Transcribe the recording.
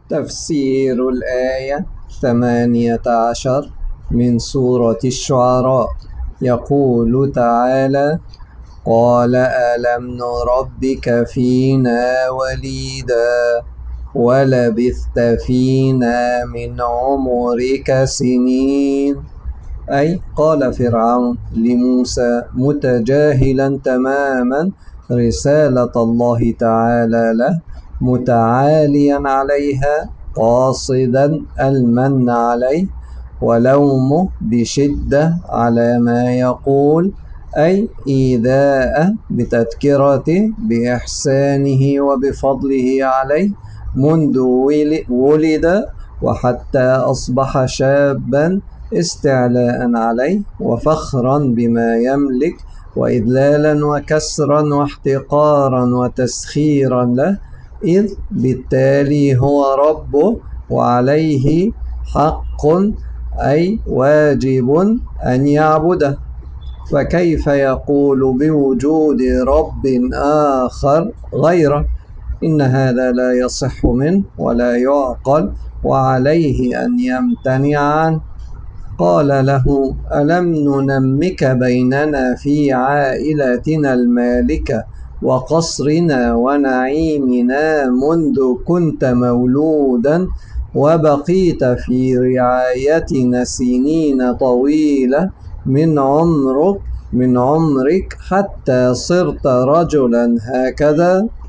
تفسير الآية 18 من سورة الشعراء. يقول تعالى: قال ألم نربك فينا وليدا ولبثت فينا من عمرك سنين. أي قال فرعون لموسى متجاهلا تماما رسالة الله تعالى له، متعاليا عليها قاصدا المن عليه، ولومه بشدة على ما يقول، أي إيذاءه بتذكرته بإحسانه وبفضله عليه منذ ولد وحتى أصبح شابا، استعلاء عليه وفخرا بما يملك وإذلالا وكسرا واحتقارا وتسخيرا له، إذ بالتالي هو ربه وعليه حق، أي واجب أن يعبده. فكيف يقول بوجود رب آخر غيره؟ إن هذا لا يصح منه ولا يعقل، وعليه أن يمتنع عنه. قال له: ألم ننمك بيننا في عائلتنا المالكة وقصرنا ونعيمنا منذ كنت مولودا، وبقيت في رعايتنا سنين طويلة من عمرك حتى صرت رجلا هكذا.